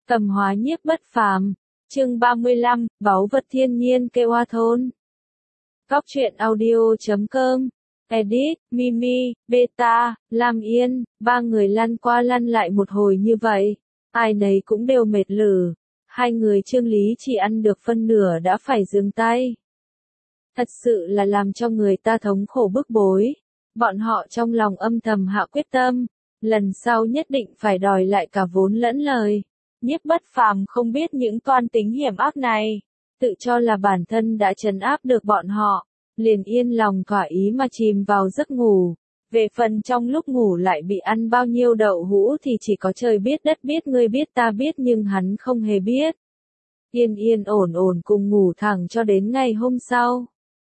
Tầm hóa nhiếp bất phàm, chương 35, báu vật thiên nhiên kê hoa thôn. Góc truyện audio.com, edit, Mimi, Beta, Lam Yên, ba người lăn qua lăn lại một hồi như vậy, ai nấy cũng đều mệt lử. Hai người Trương Lý chỉ ăn được phân nửa đã phải dừng tay. Thật sự là làm cho người ta thống khổ bức bối. Bọn họ trong lòng âm thầm hạ quyết tâm, lần sau nhất định phải đòi lại cả vốn lẫn lời. Nhiếp bất phàm không biết những toan tính hiểm ác này, tự cho là bản thân đã trấn áp được bọn họ, liền yên lòng thỏa ý mà chìm vào giấc ngủ. Về phần trong lúc ngủ lại bị ăn bao nhiêu đậu hũ thì chỉ có trời biết đất biết, ngươi biết ta biết, nhưng hắn không hề biết. Yên yên ổn ổn cùng ngủ thẳng cho đến ngày hôm sau.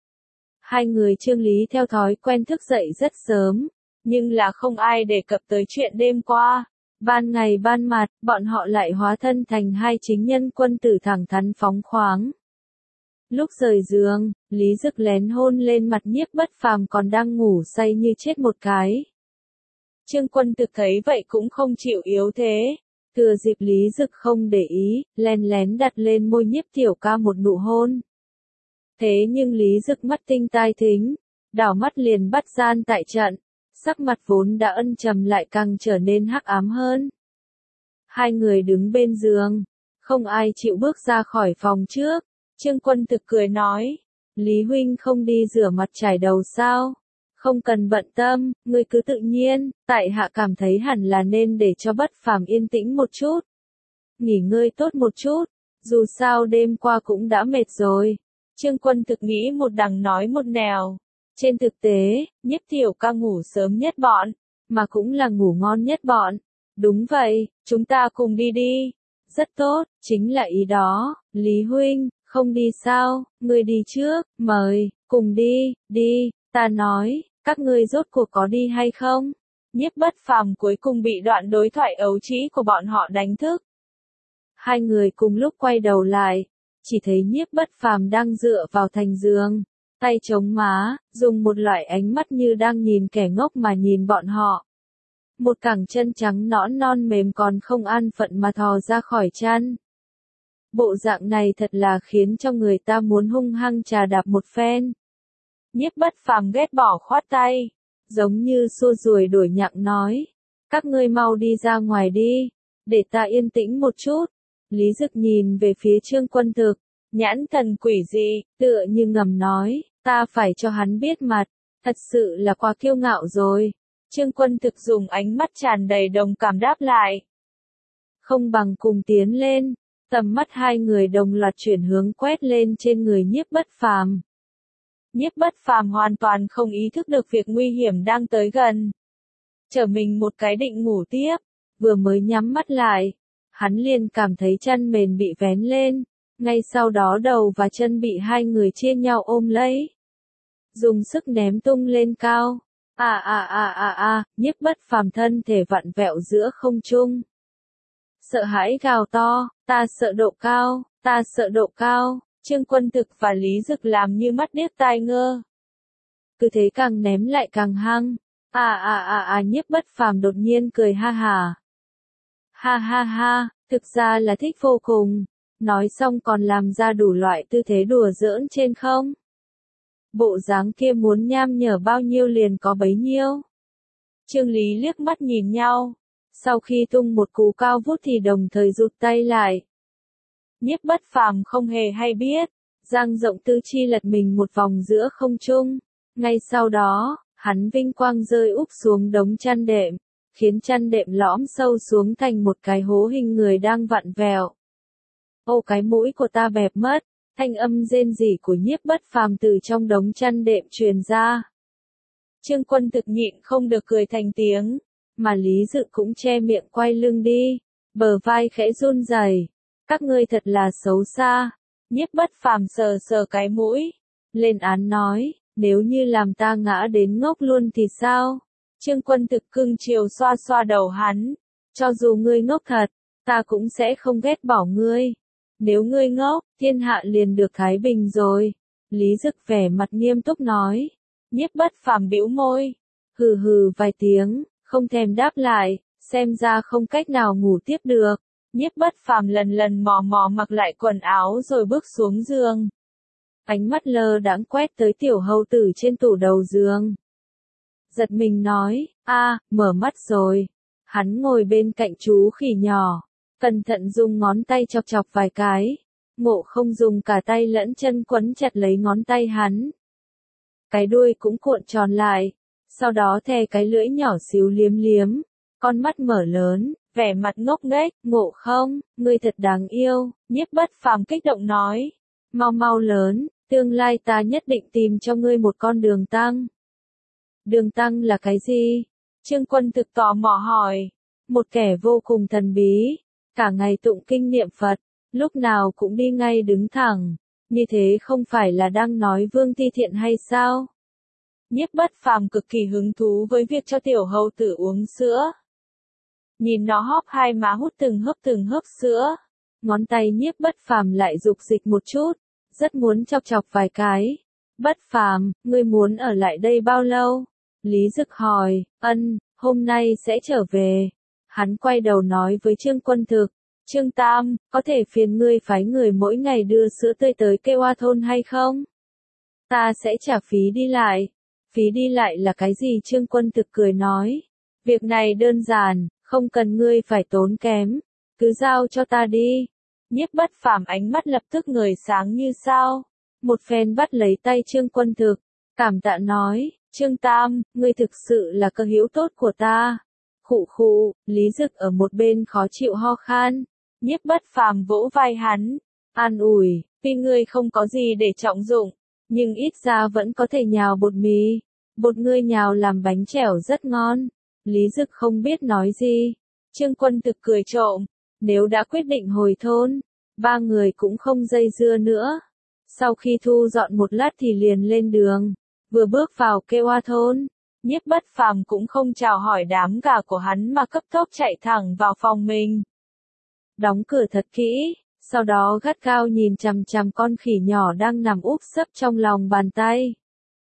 Hai người Trương Lý theo thói quen thức dậy rất sớm, nhưng là không ai đề cập tới chuyện đêm qua. Ban ngày ban mặt, bọn họ lại hóa thân thành hai chính nhân quân tử thẳng thắn phóng khoáng. Lúc rời giường, Lý Dực lén hôn lên mặt nhiếp bất phàm còn đang ngủ say như chết một cái. Trương Quân Thực thấy vậy cũng không chịu yếu thế. Thừa dịp Lý Dực không để ý, lén lén đặt lên môi nhiếp tiểu ca một nụ hôn. Thế nhưng Lý Dực mắt tinh tai thính, đảo mắt liền bắt gian tại trận. Sắc mặt vốn đã ân trầm lại càng trở nên hắc ám hơn. Hai người đứng bên giường, không ai chịu bước ra khỏi phòng trước. Trương Quân Thực cười nói, Lý huynh không đi rửa mặt chải đầu sao? Không cần bận tâm, ngươi cứ tự nhiên, tại hạ cảm thấy hẳn là nên để cho bất phàm yên tĩnh một chút. Nghỉ ngơi tốt một chút, dù sao đêm qua cũng đã mệt rồi. Trương Quân Thực nghĩ một đằng nói một nẻo. Trên thực tế, nhiếp tiểu ca ngủ sớm nhất bọn, mà cũng là ngủ ngon nhất bọn. Đúng vậy, chúng ta cùng đi đi. Rất tốt, chính là ý đó, Lý huynh, không đi sao, ngươi đi trước, mời, cùng đi, đi, ta nói, các ngươi rốt cuộc có đi hay không? Nhiếp bất phàm cuối cùng bị đoạn đối thoại ấu trĩ của bọn họ đánh thức. Hai người cùng lúc quay đầu lại, chỉ thấy nhiếp bất phàm đang dựa vào thành giường. Tay chống má, dùng một loại ánh mắt như đang nhìn kẻ ngốc mà nhìn bọn họ. Một cẳng chân trắng nõn non mềm còn không an phận mà thò ra khỏi chăn. Bộ dạng này thật là khiến cho người ta muốn hung hăng trà đạp một phen. Nhiếp bất phàm ghét bỏ khoát tay, giống như xua ruồi đuổi nhặng nói. Các ngươi mau đi ra ngoài đi, để ta yên tĩnh một chút. Lý Dực nhìn về phía Trương Quân Thực, nhãn thần quỷ dị, tựa như ngầm nói. Ta phải cho hắn biết mặt, thật sự là quá kiêu ngạo rồi. Trương Quân Thực dùng ánh mắt tràn đầy đồng cảm đáp lại. Không bằng cùng tiến lên, tầm mắt hai người đồng loạt chuyển hướng quét lên trên người nhiếp bất phàm. Nhiếp bất phàm hoàn toàn không ý thức được việc nguy hiểm đang tới gần. Trở mình một cái định ngủ tiếp, vừa mới nhắm mắt lại, hắn liền cảm thấy chân mền bị vén lên. Ngay sau đó đầu và chân bị hai người chia nhau ôm lấy. Dùng sức ném tung lên cao. Nhiếp bất phàm thân thể vặn vẹo giữa không trung. Sợ hãi gào to, ta sợ độ cao, ta sợ độ cao. Trương Quân Thực và Lý Dực làm như mắt điếc tai ngơ. Cứ thế càng ném lại càng hăng. Nhiếp bất phàm đột nhiên cười ha hà. Ha ha ha, thực ra là thích vô cùng. Nói xong còn làm ra đủ loại tư thế đùa giỡn trên không. Bộ dáng kia muốn nham nhở bao nhiêu liền có bấy nhiêu. Trương Lý liếc mắt nhìn nhau. Sau khi tung một cú cao vút thì đồng thời rụt tay lại. Nhiếp bất phàm không hề hay biết. Dang rộng tư chi lật mình một vòng giữa không trung. Ngay sau đó, hắn vinh quang rơi úp xuống đống chăn đệm. Khiến chăn đệm lõm sâu xuống thành một cái hố hình người đang vặn vẹo. Ô cái mũi của ta bẹp mất, thanh âm rên rỉ của nhiếp bất phàm từ trong đống chăn đệm truyền ra. Trương Quân Thực nhịn không được cười thành tiếng, mà Lý Dực cũng che miệng quay lưng đi, bờ vai khẽ run rẩy. Các ngươi thật là xấu xa. Nhiếp bất phàm sờ sờ cái mũi, lên án nói, nếu như làm ta ngã đến ngốc luôn thì sao? Trương Quân Thực cưng chiều xoa xoa đầu hắn, cho dù ngươi ngốc thật, ta cũng sẽ không ghét bỏ ngươi. Nếu ngươi ngốc, thiên hạ liền được thái bình rồi. Lý Dực vẻ mặt nghiêm túc nói. Nhiếp bất phàm bĩu môi. Hừ hừ vài tiếng, không thèm đáp lại, xem ra không cách nào ngủ tiếp được. Nhiếp Bất Phàm lần lần mò mò mặc lại quần áo rồi bước xuống giường. Ánh mắt lơ đãng quét tới tiểu hầu tử trên tủ đầu giường. Giật mình nói, mở mắt rồi. Hắn ngồi bên cạnh chú khỉ nhỏ, cẩn thận dùng ngón tay chọc chọc vài cái. Ngộ không dùng cả tay lẫn chân quấn chặt lấy ngón tay hắn. Cái đuôi cũng cuộn tròn lại, sau đó thè cái lưỡi nhỏ xíu liếm liếm, con mắt mở lớn, vẻ mặt ngốc nghếch. Ngộ không, ngươi thật đáng yêu, Nhiếp Bất Phàm kích động nói. Mau mau lớn, tương lai ta nhất định tìm cho ngươi một con đường tăng. Đường tăng là cái gì? Trương Quân Thực tò mò hỏi. Một kẻ vô cùng thần bí, cả ngày tụng kinh niệm Phật, lúc nào cũng đi ngay đứng thẳng, như thế không phải là đang nói Vương Ti Thiện hay sao? Nhiếp Bất Phàm cực kỳ hứng thú với việc cho tiểu hầu tử uống sữa. Nhìn nó hóp hai má hút từng hớp sữa, ngón tay Nhiếp Bất Phàm lại dục dịch một chút, rất muốn chọc chọc vài cái. Bất Phàm, ngươi muốn ở lại đây bao lâu? Lý Dực hỏi. Hôm nay sẽ trở về. Hắn quay đầu nói với Trương Quân Thực. Trương Tam, có thể phiền ngươi phái người mỗi ngày đưa sữa tươi tới Kê Oa thôn hay không? Ta sẽ trả phí đi lại. Phí đi lại là cái gì? Trương Quân Thực cười nói. Việc này đơn giản, không cần ngươi phải tốn kém. Cứ giao cho ta đi. Nhiếp Bất Phàm ánh mắt lập tức ngời sáng như sao. Một phen bắt lấy tay Trương Quân Thực, cảm tạ nói, Trương Tam, ngươi thực sự là cơ hữu tốt của ta. Khụ khụ, Lý Dực ở một bên khó chịu ho khan. Nhiếp Bất Phàm vỗ vai hắn, an ủi, tuy ngươi không có gì để trọng dụng, nhưng ít ra vẫn có thể nhào bột mì. Bột ngươi nhào làm bánh chèo rất ngon. Lý Dực không biết nói gì. Trương Quân Thực cười trộm, nếu đã quyết định hồi thôn, ba người cũng không dây dưa nữa. Sau khi thu dọn một lát thì liền lên đường, vừa bước vào Kê Oa thôn, Nhiếp Bất Phàm cũng không chào hỏi đám gà của hắn mà cấp tốc chạy thẳng vào phòng mình. Đóng cửa thật kỹ, sau đó gắt gao nhìn chằm chằm con khỉ nhỏ đang nằm úp sấp trong lòng bàn tay.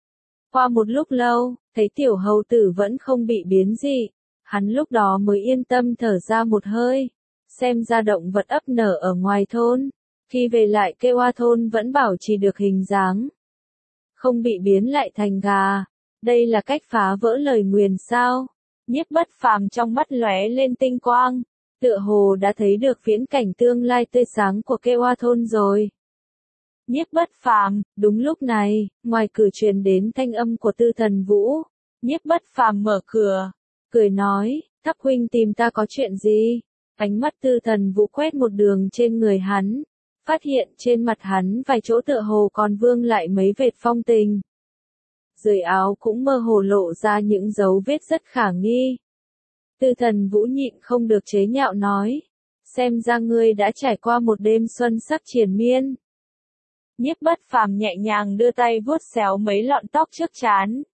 Qua một lúc lâu, thấy tiểu hầu tử vẫn không bị biến dị, hắn lúc đó mới yên tâm thở ra một hơi, xem ra động vật ấp nở ở ngoài thôn. Khi về lại Kê Oa thôn vẫn bảo trì được hình dáng, không bị biến lại thành gà. Đây là cách phá vỡ lời nguyền sao? Nhiếp Bất Phàm trong mắt lóe lên tinh quang, tựa hồ đã thấy được viễn cảnh tương lai tươi sáng của Kê Oa thôn rồi. Nhiếp Bất Phàm, đúng lúc này, ngoài cửa truyền đến thanh âm của Tư Thần Vũ. Nhiếp Bất Phàm mở cửa, cười nói, Thác huynh tìm ta có chuyện gì? Ánh mắt Tư Thần Vũ quét một đường trên người hắn, phát hiện trên mặt hắn vài chỗ tựa hồ còn vương lại mấy vệt phong tình. Dưới áo cũng mơ hồ lộ ra những dấu vết rất khả nghi. Tư Thần Vũ nhịn không được chế nhạo nói, xem ra ngươi đã trải qua một đêm xuân sắc triền miên. Nhiếp Bất Phàm nhẹ nhàng đưa tay vuốt xéo mấy lọn tóc trước trán,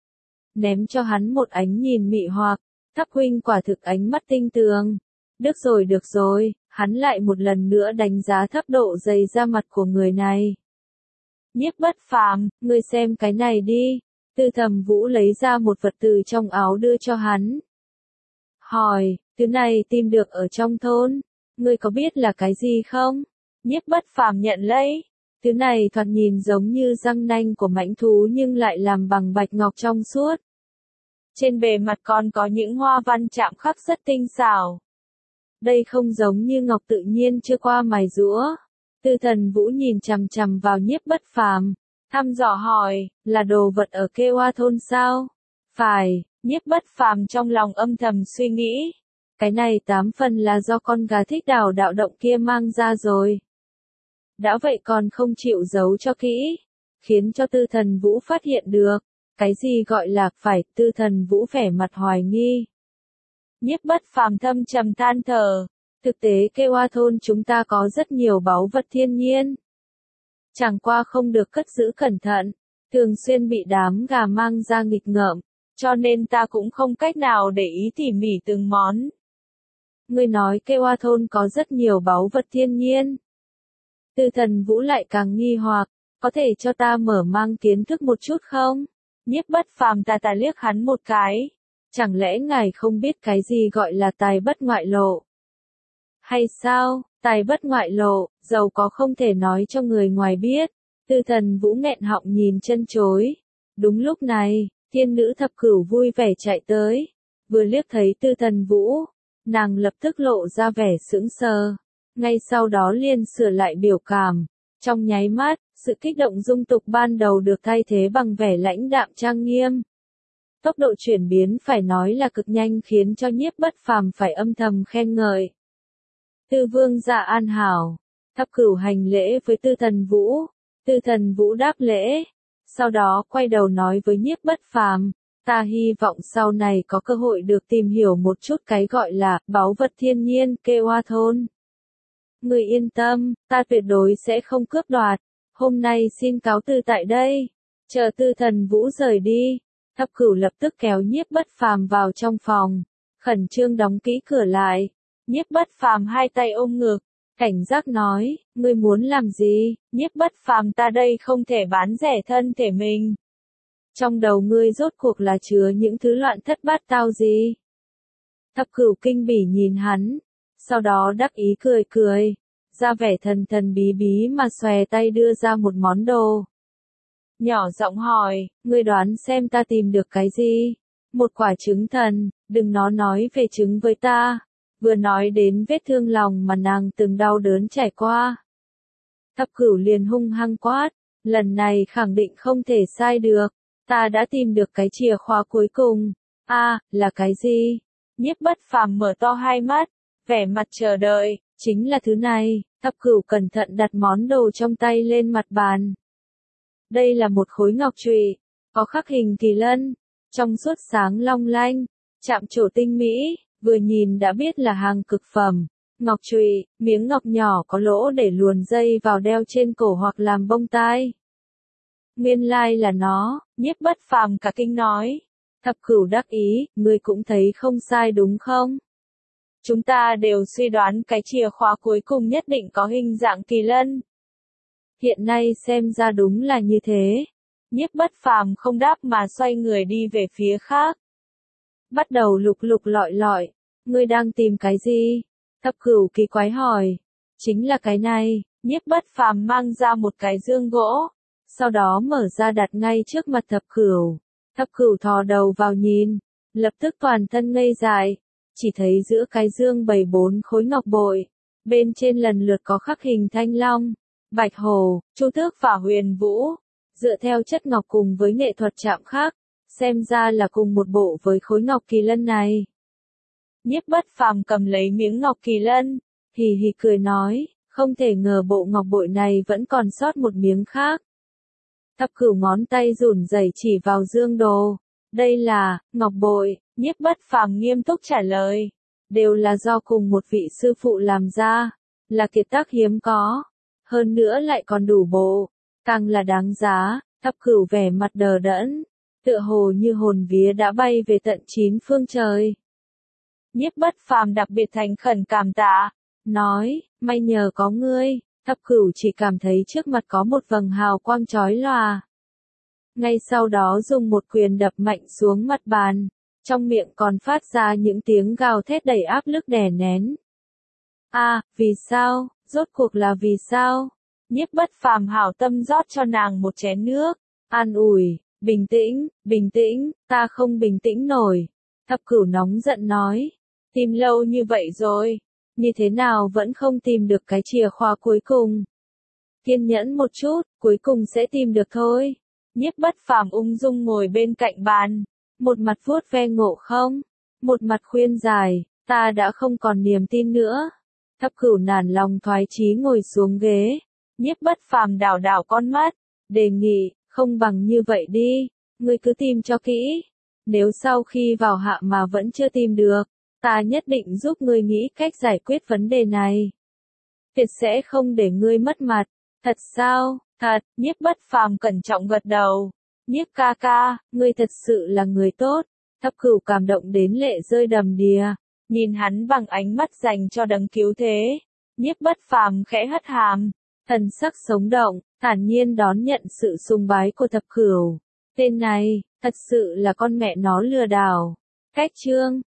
ném cho hắn một ánh nhìn mị hoặc. Thác huynh quả thực ánh mắt tinh tường. Được rồi, hắn lại một lần nữa đánh giá thấp độ dày da mặt của người này. Nhiếp Bất Phàm, ngươi xem cái này đi. Tư Thần Vũ lấy ra một vật từ trong áo đưa cho hắn. Hỏi, thứ này tìm được ở trong thôn, ngươi có biết là cái gì không? Nhiếp Bất Phàm nhận lấy. Thứ này thoạt nhìn giống như răng nanh của mãnh thú nhưng lại làm bằng bạch ngọc trong suốt. Trên bề mặt còn có những hoa văn chạm khắc rất tinh xảo. Đây không giống như ngọc tự nhiên chưa qua mài giũa. Tư Thần Vũ nhìn chằm chằm vào Nhiếp Bất Phàm, thăm dò hỏi, là đồ vật ở Kê Oa thôn sao? Phải, Nhiếp Bất Phàm trong lòng âm thầm suy nghĩ. Cái này 8 phần là do con gà thích đào đạo động kia mang ra rồi. Đã vậy còn không chịu giấu cho kỹ, khiến cho Tư Thần Vũ phát hiện được. Cái gì gọi là phải? Tư Thần Vũ vẻ mặt hoài nghi. Nhiếp Bất Phàm thâm trầm than thở. Thực tế Kê Oa thôn chúng ta có rất nhiều báu vật thiên nhiên. Chẳng qua không được cất giữ cẩn thận, thường xuyên bị đám gà mang ra nghịch ngợm, cho nên ta cũng không cách nào để ý tỉ mỉ từng món. Ngươi nói Kê Oa thôn có rất nhiều báu vật thiên nhiên. Tư Thần Vũ lại càng nghi hoặc, có thể cho ta mở mang kiến thức một chút không? Nhiếp Bất Phàm tà liếc hắn một cái. Chẳng lẽ ngài không biết cái gì gọi là tài bất ngoại lộ? Hay sao, tài bất ngoại lộ, giàu có không thể nói cho người ngoài biết. Tư Thần Vũ nghẹn họng nhìn chân chối. Đúng lúc này, thiên nữ thập cửu vui vẻ chạy tới. Vừa liếc thấy Tư Thần Vũ, nàng lập tức lộ ra vẻ sững sờ. Ngay sau đó liền sửa lại biểu cảm. Trong nháy mắt, sự kích động dung tục ban đầu được thay thế bằng vẻ lãnh đạm trang nghiêm. Tốc độ chuyển biến phải nói là cực nhanh khiến cho Nhiếp Bất Phàm phải âm thầm khen ngợi. Tư vương dạ an hảo. Thập cửu hành lễ với Tư Thần Vũ. Tư Thần Vũ đáp lễ. Sau đó quay đầu nói với Nhiếp Bất Phàm, ta hy vọng sau này có cơ hội được tìm hiểu một chút cái gọi là báu vật thiên nhiên Kê Hoa Thôn. Người yên tâm, ta tuyệt đối sẽ không cướp đoạt. Hôm nay xin cáo từ tại đây. Chờ Tư Thần Vũ rời đi, Thập Cửu lập tức kéo Nhiếp Bất Phàm vào trong phòng, khẩn trương đóng kỹ cửa lại. Nhiếp Bất Phàm hai tay ôm ngực, cảnh giác nói, ngươi muốn làm gì? Nhiếp Bất Phàm, ta đây không thể bán rẻ thân thể mình. Trong đầu ngươi rốt cuộc là chứa những thứ loạn thất bát tao gì? Thập Cửu kinh bỉ nhìn hắn, sau đó đắc ý cười cười, ra vẻ thần thần bí bí mà xòe tay đưa ra một món đồ. Nhỏ giọng hỏi, ngươi đoán xem ta tìm được cái gì? Một quả trứng thần, đừng nói về trứng với ta. Vừa nói đến vết thương lòng mà nàng từng đau đớn trải qua. Thập Cửu liền hung hăng quát, lần này khẳng định không thể sai được. Ta đã tìm được cái chìa khóa cuối cùng. Là cái gì? Nhiếp Bất Phàm mở to hai mắt, vẻ mặt chờ đợi, chính là thứ này. Thập Cửu cẩn thận đặt món đồ trong tay lên mặt bàn. Đây là một khối ngọc trụy, có khắc hình kỳ lân, trong suốt sáng long lanh, chạm trổ tinh mỹ, vừa nhìn đã biết là hàng cực phẩm. Ngọc trụy, miếng ngọc nhỏ có lỗ để luồn dây vào đeo trên cổ hoặc làm bông tai. Nguyên lai là nó, Nhiếp Bất Phàm cả kinh nói. Thập Cửu đắc ý, ngươi cũng thấy không sai đúng không? Chúng ta đều suy đoán cái chìa khóa cuối cùng nhất định có hình dạng kỳ lân. Hiện nay xem ra đúng là như thế. Nhiếp Bất Phàm không đáp mà xoay người đi về phía khác. Bắt đầu lục lục lọi lọi. Ngươi đang tìm cái gì? Thập Cửu kỳ quái hỏi. Chính là cái này. Nhiếp Bất Phàm mang ra một cái dương gỗ, sau đó mở ra đặt ngay trước mặt Thập Cửu. Thập Cửu thò đầu vào nhìn, lập tức toàn thân ngây dại, chỉ thấy giữa cái dương bày 4 khối ngọc bội, bên trên lần lượt có khắc hình thanh long, bạch hổ, chu tước và huyền vũ. Dựa theo chất ngọc cùng với nghệ thuật chạm khắc, xem ra là cùng một bộ với khối ngọc kỳ lân này. Nhiếp Bất Phàm cầm lấy miếng ngọc kỳ lân, hì hì cười nói, không thể ngờ bộ ngọc bội này vẫn còn sót một miếng khác. Thập Cửu ngón tay run rẩy chỉ vào dương đồ. Đây là ngọc bội. Nhiếp Bất Phàm nghiêm túc trả lời. Đều là do cùng một vị sư phụ làm ra. Là kiệt tác hiếm có. Hơn nữa lại còn đủ bộ. Càng là đáng giá. Thập Cửu vẻ mặt đờ đẫn, tựa hồ như hồn vía đã bay về tận 9 phương trời. Nhiếp Bất Phàm đặc biệt thành khẩn cảm tạ, nói, may nhờ có ngươi. Thập Cửu chỉ cảm thấy trước mặt có một vầng hào quang chói lòa. Ngay sau đó dùng một quyền đập mạnh xuống mặt bàn, trong miệng còn phát ra những tiếng gào thét đầy áp lực đè nén. Vì sao? Rốt cuộc là vì sao? Nhiếp Bất Phàm hảo tâm rót cho nàng một chén nước, an ủi, bình tĩnh, ta không bình tĩnh nổi. Thập Cửu nóng giận nói, tìm lâu như vậy rồi, như thế nào vẫn không tìm được cái chìa khóa cuối cùng? Kiên nhẫn một chút, cuối cùng sẽ tìm được thôi. Nhiếp Bất Phàm ung dung ngồi bên cạnh bàn, một mặt vuốt ve Ngộ Không, một mặt khuyên giải, ta đã không còn niềm tin nữa. Thập Cửu nản lòng thoái chí ngồi xuống ghế. Nhiếp Bất Phàm đảo đảo con mắt, đề nghị, không bằng như vậy đi, ngươi cứ tìm cho kỹ. Nếu sau khi vào hạ mà vẫn chưa tìm được, ta nhất định giúp ngươi nghĩ cách giải quyết vấn đề này. Tuyệt sẽ không để ngươi mất mặt. Thật sao? Thật. Nhiếp Bất Phàm cẩn trọng gật đầu. Nhiếp ca ca, ngươi thật sự là người tốt. Thập Cửu cảm động đến lệ rơi đầm đìa, nhìn hắn bằng ánh mắt dành cho đấng cứu thế. Nhiếp Bất Phàm khẽ hất hàm, thần sắc sống động, thản nhiên đón nhận sự sùng bái của Thập Cửu. Tên này, thật sự là con mẹ nó lừa đảo. Cách chương